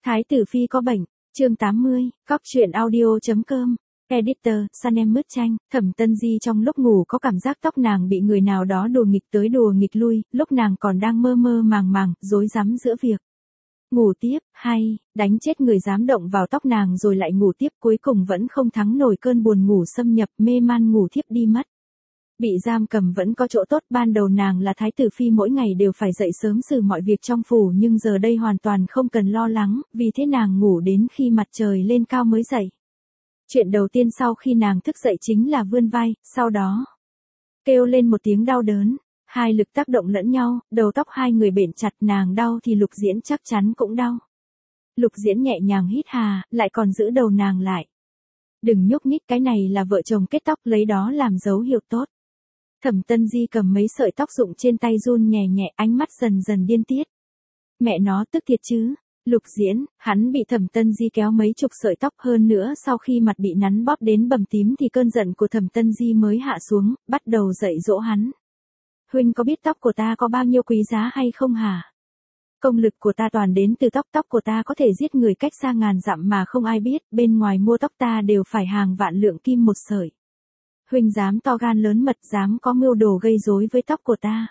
Thái tử phi có bệnh, chương 80, cóc truyện audio.com. Editor, Sanem Mướt Tranh. Thẩm Tân Di trong lúc ngủ có cảm giác tóc nàng bị người nào đó đùa nghịch tới đùa nghịch lui, lúc nàng còn đang mơ mơ màng màng, rối rắm giữa việc ngủ tiếp, hay đánh chết người dám động vào tóc nàng rồi lại ngủ tiếp, cuối cùng vẫn không thắng nổi cơn buồn ngủ xâm nhập, mê man ngủ thiếp đi mất. Bị giam cầm vẫn có chỗ tốt, ban đầu nàng là thái tử phi mỗi ngày đều phải dậy sớm xử mọi việc trong phủ, nhưng giờ đây hoàn toàn không cần lo lắng, vì thế nàng ngủ đến khi mặt trời lên cao mới dậy. Chuyện đầu tiên sau khi nàng thức dậy chính là vươn vai, sau đó kêu lên một tiếng đau đớn. Hai lực tác động lẫn nhau, đầu tóc hai người bện chặt, nàng đau thì Lục Diễn chắc chắn cũng đau. Lục Diễn nhẹ nhàng hít hà, lại còn giữ đầu nàng lại. Đừng nhúc nhích, cái này là vợ chồng kết tóc, lấy đó làm dấu hiệu tốt. Thẩm Tân Di cầm mấy sợi tóc rụng trên tay run nhẹ nhẹ, ánh mắt dần dần điên tiết. Mẹ nó tức thiệt chứ. Lục Diễn, hắn bị Thẩm Tân Di kéo mấy chục sợi tóc, hơn nữa sau khi mặt bị nắn bóp đến bầm tím thì cơn giận của Thẩm Tân Di mới hạ xuống, bắt đầu dạy dỗ hắn. Huynh có biết tóc của ta có bao nhiêu quý giá hay không hả? Công lực của ta toàn đến từ tóc, tóc của ta có thể giết người cách xa ngàn dặm mà không ai biết, bên ngoài mua tóc ta đều phải hàng vạn lượng kim một sợi. Huynh dám to gan lớn mật, dám có mưu đồ gây rối với tóc của ta.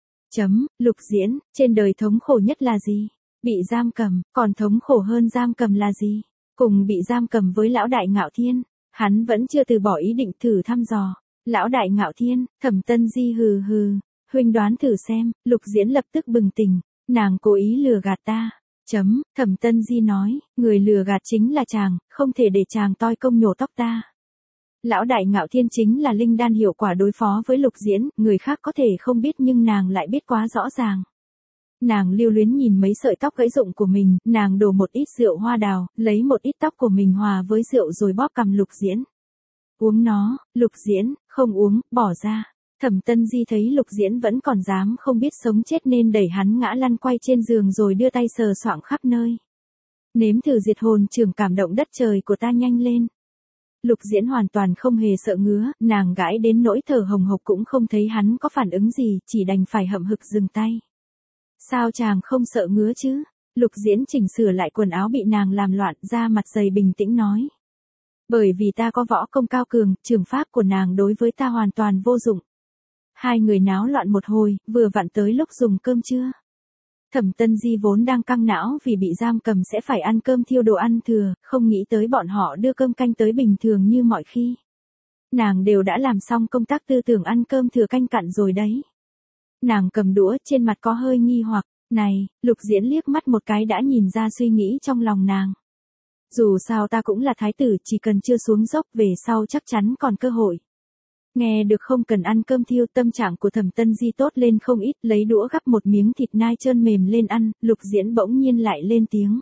Lục Diễn, trên đời thống khổ nhất là gì? Bị giam cầm, còn thống khổ hơn giam cầm là gì? Cùng bị giam cầm với lão đại Ngạo Thiên, hắn vẫn chưa từ bỏ ý định thử thăm dò. Lão đại Ngạo Thiên, Thẩm Tân Di hừ hừ, huynh đoán thử xem. Lục Diễn lập tức bừng tỉnh, nàng cố ý lừa gạt ta. Thẩm Tân Di nói, người lừa gạt chính là chàng, không thể để chàng toi công nhổ tóc ta. Lão đại Ngạo Thiên chính là linh đan hiệu quả đối phó với Lục Diễn, người khác có thể không biết nhưng nàng lại biết quá rõ ràng. Nàng lưu luyến nhìn mấy sợi tóc gãy rụng của mình, nàng đổ một ít rượu hoa đào, lấy một ít tóc của mình hòa với rượu rồi bóp cằm Lục Diễn. Uống nó. Lục Diễn, không uống, bỏ ra. Thẩm Tân Di thấy Lục Diễn vẫn còn dám không biết sống chết nên đẩy hắn ngã lăn quay trên giường rồi đưa tay sờ soạng khắp nơi. Nếm thử diệt hồn trường cảm động đất trời của ta nhanh lên. Lục Diễn hoàn toàn không hề sợ ngứa, nàng gãi đến nỗi thở hồng hộc cũng không thấy hắn có phản ứng gì, chỉ đành phải hậm hực dừng tay. Sao chàng không sợ ngứa chứ? Lục Diễn chỉnh sửa lại quần áo bị nàng làm loạn, ra mặt dày bình tĩnh nói. Bởi vì ta có võ công cao cường, trường pháp của nàng đối với ta hoàn toàn vô dụng. Hai người náo loạn một hồi, vừa vặn tới lúc dùng cơm trưa. Thẩm Tân Di vốn đang căng não vì bị giam cầm sẽ phải ăn cơm thiêu đồ ăn thừa, không nghĩ tới bọn họ đưa cơm canh tới bình thường như mọi khi. Nàng đều đã làm xong công tác tư tưởng ăn cơm thừa canh cặn rồi đấy. Nàng cầm đũa, trên mặt có hơi nghi hoặc. Này, Lục Diễn liếc mắt một cái đã nhìn ra suy nghĩ trong lòng nàng. Dù sao ta cũng là thái tử, chỉ cần chưa xuống dốc về sau chắc chắn còn cơ hội. Nghe được không cần ăn cơm thiêu, tâm trạng của Thẩm Tân Di tốt lên không ít, lấy đũa gắp một miếng thịt nai trơn mềm lên ăn. Lục Diễn bỗng nhiên lại lên tiếng.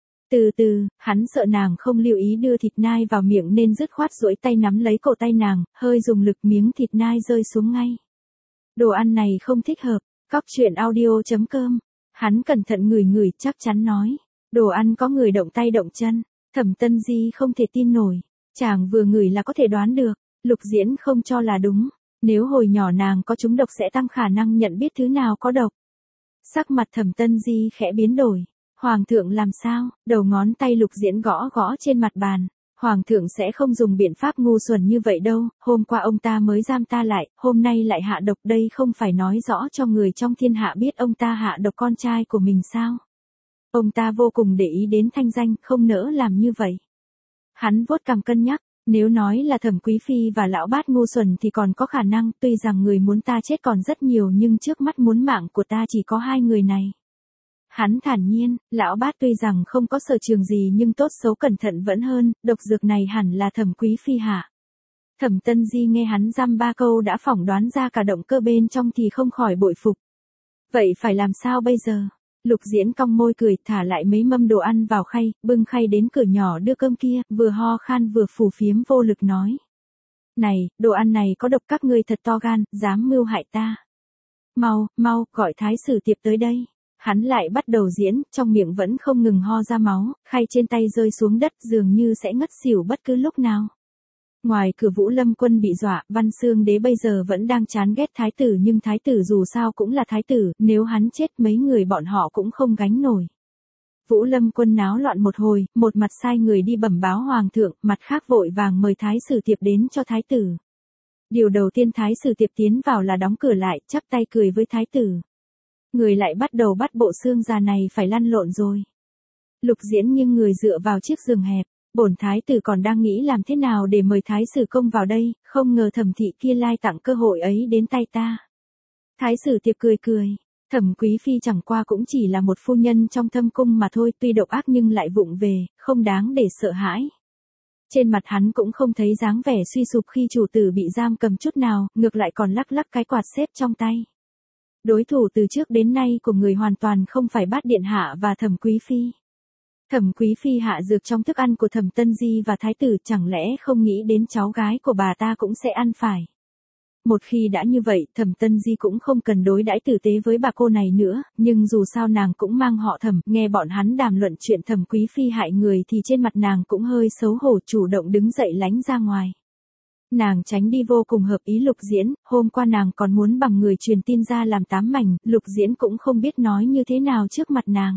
Từ từ, hắn sợ nàng không lưu ý đưa thịt nai vào miệng nên dứt khoát duỗi tay nắm lấy cổ tay nàng, hơi dùng lực miếng thịt nai rơi xuống ngay. Đồ ăn này không thích hợp. Cóc truyện audio.com. Hắn cẩn thận ngửi ngửi, chắc chắn nói. Đồ ăn có người động tay động chân. Thẩm Tân Di không thể tin nổi. Chàng vừa ngửi là có thể đoán được. Lục Diễn không cho là đúng. Nếu hồi nhỏ nàng có trúng độc sẽ tăng khả năng nhận biết thứ nào có độc. Sắc mặt Thẩm Tân Di khẽ biến đổi. Hoàng thượng làm sao? Đầu ngón tay Lục Diễn gõ gõ trên mặt bàn. Hoàng thượng sẽ không dùng biện pháp ngu xuẩn như vậy đâu, hôm qua ông ta mới giam ta lại, hôm nay lại hạ độc, đây không phải nói rõ cho người trong thiên hạ biết ông ta hạ độc con trai của mình sao? Ông ta vô cùng để ý đến thanh danh, không nỡ làm như vậy. Hắn vuốt cằm cân nhắc, nếu nói là Thẩm Quý Phi và lão bát ngu xuẩn thì còn có khả năng, tuy rằng người muốn ta chết còn rất nhiều nhưng trước mắt muốn mạng của ta chỉ có hai người này. Hắn thản nhiên, lão bát tuy rằng không có sở trường gì nhưng tốt xấu cẩn thận vẫn hơn, độc dược này hẳn là Thẩm Quý Phi hạ. Thẩm Tân Di nghe hắn dăm ba câu đã phỏng đoán ra cả động cơ bên trong thì không khỏi bội phục. Vậy phải làm sao bây giờ? Lục Diễn cong môi cười, thả lại mấy mâm đồ ăn vào khay, bưng khay đến cửa nhỏ đưa cơm kia, vừa ho khan vừa phù phiếm vô lực nói. Này, đồ ăn này có độc, các ngươi thật to gan, dám mưu hại ta. Mau, gọi thái sử tiệp tới đây. Hắn lại bắt đầu diễn, trong miệng vẫn không ngừng ho ra máu, khay trên tay rơi xuống đất dường như sẽ ngất xỉu bất cứ lúc nào. Ngoài cửa Vũ Lâm Quân bị dọa, Văn Xương Đế bây giờ vẫn đang chán ghét thái tử nhưng thái tử dù sao cũng là thái tử, nếu hắn chết mấy người bọn họ cũng không gánh nổi. Vũ Lâm Quân náo loạn một hồi, một mặt sai người đi bẩm báo hoàng thượng, mặt khác vội vàng mời Thái Sử Tiệp đến cho Thái tử. Điều đầu tiên Thái Sử Tiệp tiến vào là đóng cửa lại, chắp tay cười với Thái tử. Người lại bắt đầu bắt bộ xương già này phải lăn lộn rồi. Lục Diễn nghiêng người dựa vào chiếc giường hẹp, bổn Thái tử còn đang nghĩ làm thế nào để mời Thái Sử Công vào đây, không ngờ Thẩm thị kia lai tặng cơ hội ấy đến tay ta. Thái Sử Tiệp cười cười. Thẩm Quý Phi chẳng qua cũng chỉ là một phu nhân trong thâm cung mà thôi, tuy độc ác nhưng lại vụng về, không đáng để sợ hãi. Trên mặt hắn cũng không thấy dáng vẻ suy sụp khi chủ tử bị giam cầm chút nào, ngược lại còn lắc lắc cái quạt xếp trong tay. Đối thủ từ trước đến nay của người hoàn toàn không phải Bát Điện Hạ và Thẩm Quý Phi. Thẩm Quý Phi hạ dược trong thức ăn của Thẩm Tân Di và Thái tử, chẳng lẽ không nghĩ đến cháu gái của bà ta cũng sẽ ăn phải. Một khi đã như vậy, Thẩm Tân Di cũng không cần đối đãi tử tế với bà cô này nữa, nhưng dù sao nàng cũng mang họ Thẩm, nghe bọn hắn đàm luận chuyện Thẩm Quý Phi hại người thì trên mặt nàng cũng hơi xấu hổ, chủ động đứng dậy lánh ra ngoài. Nàng tránh đi vô cùng hợp ý Lục Diễn, hôm qua nàng còn muốn bằng người truyền tin ra làm 8 mảnh, Lục Diễn cũng không biết nói như thế nào trước mặt nàng.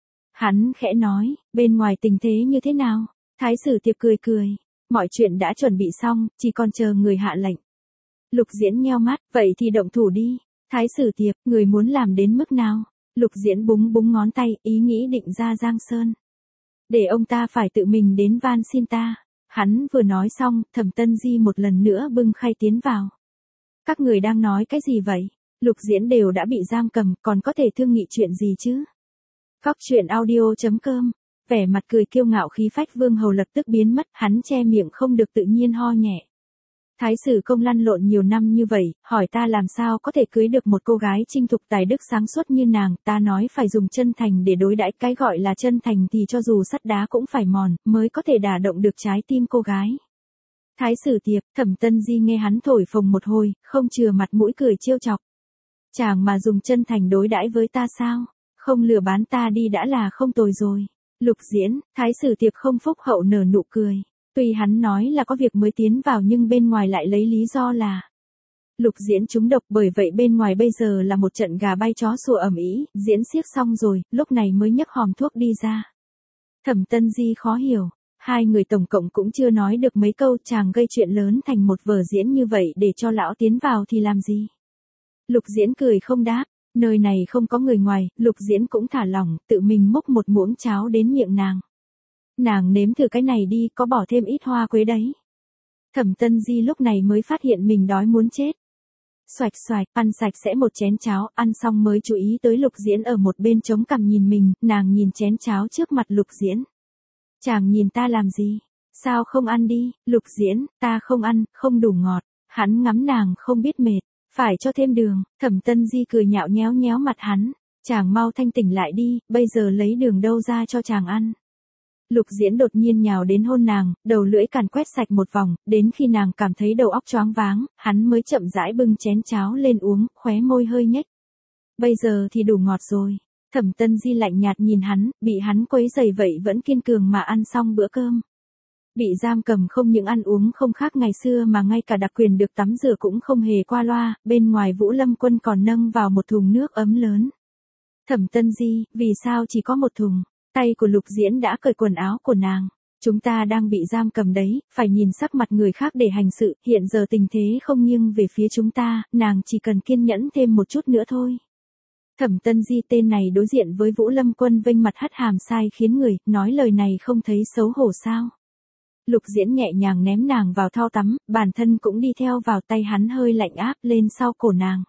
Hắn khẽ nói, bên ngoài tình thế như thế nào? Thái Sử Tiệp cười cười, mọi chuyện đã chuẩn bị xong, chỉ còn chờ người hạ lệnh. Lục Diễn nheo mắt, vậy thì động thủ đi. Thái Sử Tiệp, người muốn làm đến mức nào? Lục Diễn búng búng ngón tay, ý nghĩ định ra Giang Sơn. Để ông ta phải tự mình đến van xin ta. Hắn vừa nói xong, Thẩm Tân Di một lần nữa bưng khay tiến vào. Các người đang nói cái gì vậy? Lục Diễn đều đã bị giam cầm, còn có thể thương nghị chuyện gì chứ? Cóc truyện audio.com. Vẻ mặt cười kiêu ngạo khí phách Vương Hầu lập tức biến mất, hắn che miệng không được tự nhiên ho nhẹ. Thái Sử Công lăn lộn nhiều năm như vậy, hỏi ta làm sao có thể cưới được một cô gái trinh thục tài đức sáng suốt như nàng, ta nói phải dùng chân thành để đối đãi, cái gọi là chân thành thì cho dù sắt đá cũng phải mòn, mới có thể đả động được trái tim cô gái. Thái Sử Tiệp, Thẩm Tân Di nghe hắn thổi phồng một hồi, không chừa mặt mũi cười trêu chọc. Chàng mà dùng chân thành đối đãi với ta sao? Không lừa bán ta đi đã là không tồi rồi. Lục Diễn, Thái Sử Tiệp không phúc hậu nở nụ cười. Tuy hắn nói là có việc mới tiến vào nhưng bên ngoài lại lấy lý do là Lục Diễn trúng độc, bởi vậy bên ngoài bây giờ là một trận gà bay chó sủa ầm ĩ. Diễn xiếc xong rồi, lúc này mới nhấc hòm thuốc đi ra. Thẩm Tân Di khó hiểu, hai người tổng cộng cũng chưa nói được mấy câu, chàng gây chuyện lớn thành một vở diễn như vậy để cho lão tiến vào thì làm gì? Lục Diễn cười không đáp, nơi này không có người ngoài, Lục Diễn cũng thả lỏng, tự mình múc một muỗng cháo đến miệng nàng. Nàng nếm thử cái này đi, có bỏ thêm ít hoa quế đấy. Thẩm Tân Di lúc này mới phát hiện mình đói muốn chết. Xoạch xoạch, ăn sạch sẽ một chén cháo, ăn xong mới chú ý tới Lục Diễn ở một bên chống cằm nhìn mình, nàng nhìn chén cháo trước mặt Lục Diễn. Chàng nhìn ta làm gì? Sao không ăn đi? Lục Diễn, ta không ăn, không đủ ngọt. Hắn ngắm nàng không biết mệt, phải cho thêm đường. Thẩm Tân Di cười nhạo nhéo nhéo mặt hắn. Chàng mau thanh tỉnh lại đi, bây giờ lấy đường đâu ra cho chàng ăn. Lục Diễn đột nhiên nhào đến hôn nàng, đầu lưỡi càn quét sạch một vòng, đến khi nàng cảm thấy đầu óc choáng váng, hắn mới chậm rãi bưng chén cháo lên uống, khóe môi hơi nhếch. Bây giờ thì đủ ngọt rồi. Thẩm Tân Di lạnh nhạt nhìn hắn, bị hắn quấy rầy vậy vẫn kiên cường mà ăn xong bữa cơm. Bị giam cầm không những ăn uống không khác ngày xưa mà ngay cả đặc quyền được tắm rửa cũng không hề qua loa, bên ngoài Vũ Lâm Quân còn nâng vào một thùng nước ấm lớn. Thẩm Tân Di, vì sao chỉ có một thùng? Tay của Lục Diễn đã cởi quần áo của nàng. Chúng ta đang bị giam cầm đấy, phải nhìn sắc mặt người khác để hành sự, hiện giờ tình thế không nghiêng về phía chúng ta, nàng chỉ cần kiên nhẫn thêm một chút nữa thôi. Thẩm Tân Di tên này đối diện với Vũ Lâm Quân vênh mặt hất hàm sai khiến người, nói lời này không thấy xấu hổ sao. Lục Diễn nhẹ nhàng ném nàng vào thau tắm, bản thân cũng đi theo vào, tay hắn hơi lạnh áp lên sau cổ nàng.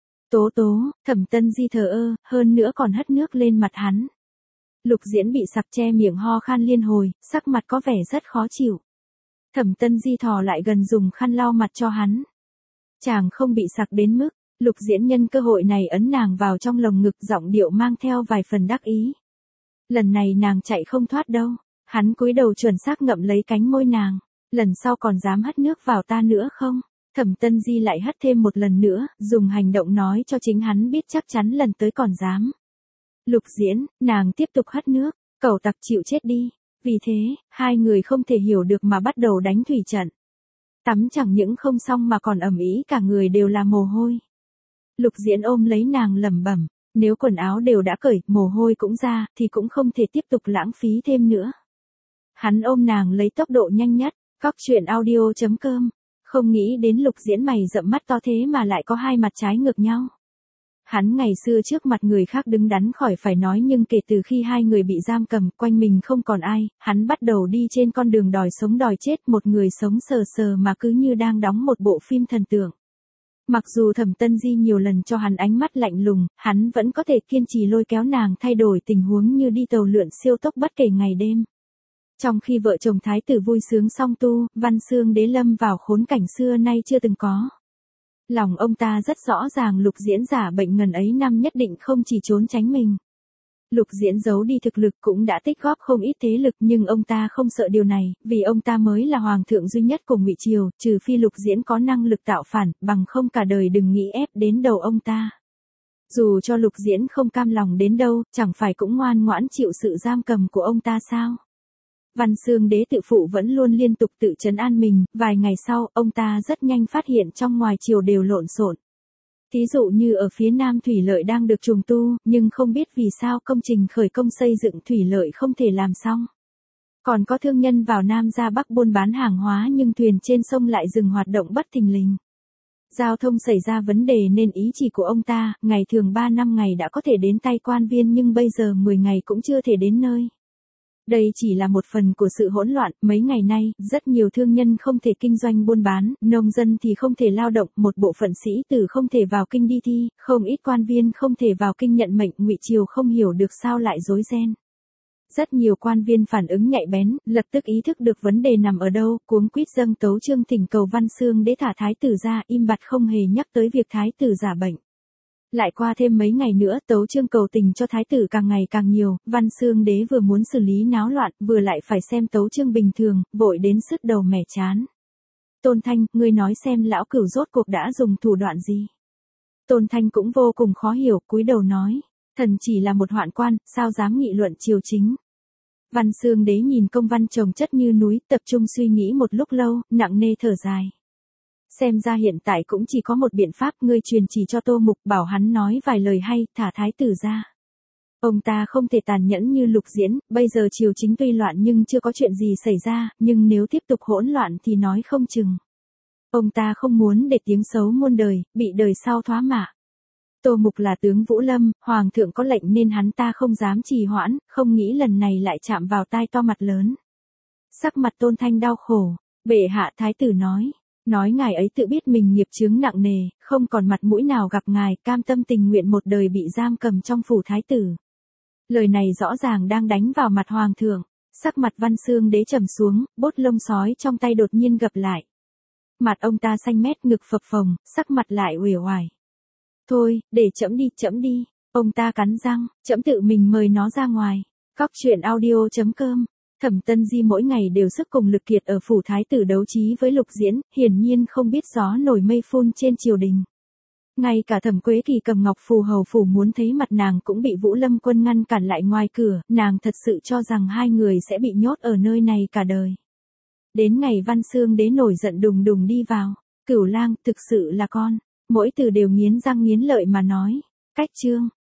Tố tố, Thẩm Tân Di thờ ơ, hơn nữa còn hất nước lên mặt hắn. Lục Diễn bị sặc che miệng ho khan liên hồi, sắc mặt có vẻ rất khó chịu. Thẩm Tân Di thò lại gần dùng khăn lau mặt cho hắn. Chàng không bị sặc đến mức, Lục Diễn nhân cơ hội này ấn nàng vào trong lồng ngực, giọng điệu mang theo vài phần đắc ý. Lần này nàng chạy không thoát đâu. Hắn cúi đầu chuẩn xác ngậm lấy cánh môi nàng. Lần sau còn dám hất nước vào ta nữa không? Thẩm Tân Di lại hất thêm một lần nữa, dùng hành động nói cho chính hắn biết chắc chắn lần tới còn dám. Lục Diễn, nàng tiếp tục hất nước, cẩu tặc chịu chết đi. Vì thế, hai người không thể hiểu được mà bắt đầu đánh thủy trận. Tắm chẳng những không xong mà còn ầm ĩ, cả người đều là mồ hôi. Lục Diễn ôm lấy nàng lẩm bẩm, Nếu quần áo đều đã cởi, mồ hôi cũng ra, thì cũng không thể tiếp tục lãng phí thêm nữa. Hắn ôm nàng lấy tốc độ nhanh nhất, Cóc truyện audio.com. Không nghĩ đến Lục Diễn mày rậm mắt to thế mà lại có hai mặt trái ngược nhau. Hắn ngày xưa trước mặt người khác đứng đắn khỏi phải nói, nhưng kể từ khi hai người bị giam cầm, quanh mình không còn ai, hắn bắt đầu đi trên con đường đòi sống đòi chết, một người sống sờ sờ mà cứ như đang đóng một bộ phim thần tượng. Mặc dù Thẩm Tân Di nhiều lần cho hắn ánh mắt lạnh lùng, hắn vẫn có thể kiên trì lôi kéo nàng thay đổi tình huống như đi tàu lượn siêu tốc bất kể ngày đêm. Trong khi vợ chồng thái tử vui sướng song tu, Văn Xương Đế lâm vào khốn cảnh xưa nay chưa từng có. Lòng ông ta rất rõ ràng Lục Diễn giả bệnh ngần ấy năm nhất định không chỉ trốn tránh mình. Lục Diễn giấu đi thực lực cũng đã tích góp không ít thế lực, nhưng ông ta không sợ điều này, vì ông ta mới là hoàng thượng duy nhất của Ngụy Triều, trừ phi Lục Diễn có năng lực tạo phản, bằng không cả đời đừng nghĩ ép đến đầu ông ta. Dù cho Lục Diễn không cam lòng đến đâu, chẳng phải cũng ngoan ngoãn chịu sự giam cầm của ông ta sao? Văn Xương Đế tự phụ vẫn luôn liên tục tự trấn an mình, vài ngày sau, ông ta rất nhanh phát hiện trong ngoài triều đều lộn xộn. Thí dụ như ở phía Nam thủy lợi đang được trùng tu, nhưng không biết vì sao công trình khởi công xây dựng thủy lợi không thể làm xong. Còn có thương nhân vào Nam ra Bắc buôn bán hàng hóa nhưng thuyền trên sông lại dừng hoạt động bất thình lình. Giao thông xảy ra vấn đề nên ý chỉ của ông ta, ngày thường 3 năm ngày đã có thể đến tay quan viên nhưng bây giờ 10 ngày cũng chưa thể đến nơi. Đây chỉ là một phần của sự hỗn loạn, mấy ngày nay, rất nhiều thương nhân không thể kinh doanh buôn bán, nông dân thì không thể lao động, một bộ phận sĩ tử không thể vào kinh đi thi, không ít quan viên không thể vào kinh nhận mệnh, Ngụy Triều không hiểu được sao lại rối ren. Rất nhiều quan viên phản ứng nhạy bén, lập tức ý thức được vấn đề nằm ở đâu, cuống quýt dâng tấu chương thỉnh cầu Văn Xương Đế thả thái tử ra, im bặt không hề nhắc tới việc thái tử giả bệnh. Lại qua thêm mấy ngày nữa, tấu chương cầu tình cho thái tử càng ngày càng nhiều, Văn Xương Đế vừa muốn xử lý náo loạn, vừa lại phải xem tấu chương bình thường, vội đến sứt đầu mẻ chán. Tôn Thanh, ngươi nói xem lão cửu rốt cuộc đã dùng thủ đoạn gì? Tôn Thanh cũng vô cùng khó hiểu, cúi đầu nói, thần chỉ là một hoạn quan, sao dám nghị luận triều chính. Văn Xương Đế nhìn công văn chồng chất như núi, tập trung suy nghĩ một lúc lâu, nặng nề thở dài. Xem ra hiện tại cũng chỉ có một biện pháp, ngươi truyền chỉ cho Tô Mục, bảo hắn nói vài lời hay, thả thái tử ra. Ông ta không thể tàn nhẫn như Lục Diễn, bây giờ triều chính tuy loạn nhưng chưa có chuyện gì xảy ra, nhưng nếu tiếp tục hỗn loạn thì nói không chừng. Ông ta không muốn để tiếng xấu muôn đời, bị đời sau thoá mạ. Tô Mục là tướng Vũ Lâm, hoàng thượng có lệnh nên hắn ta không dám trì hoãn, không nghĩ lần này lại chạm vào tai to mặt lớn. Sắc mặt Tôn Thanh đau khổ, bệ hạ thái tử nói ngài ấy tự biết mình nghiệp chướng nặng nề, không còn mặt mũi nào gặp ngài, cam tâm tình nguyện một đời bị giam cầm trong phủ thái tử. Lời này rõ ràng đang đánh vào mặt hoàng thượng, sắc mặt Văn Xương Đế trầm xuống, bốt lông sói trong tay đột nhiên gập lại. Mặt ông ta xanh mét, ngực phập phồng, sắc mặt lại uể oải. Thôi, để trẫm đi, ông ta cắn răng, trẫm tự mình mời nó ra ngoài. Cóc truyện audio.com. Thẩm Tân Di mỗi ngày đều sức cùng lực kiệt ở phủ thái tử đấu trí với Lục Diễn, hiển nhiên không biết gió nổi mây phun trên triều đình. Ngay cả Thẩm Quế Kỳ cầm ngọc phù hầu phủ muốn thấy mặt nàng cũng bị Vũ Lâm Quân ngăn cản lại ngoài cửa, nàng thật sự cho rằng hai người sẽ bị nhốt ở nơi này cả đời. Đến ngày Văn Xương Đế nổi giận đùng đùng đi vào, Cửu Lang, thực sự là con, mỗi từ đều nghiến răng nghiến lợi mà nói, cách chương.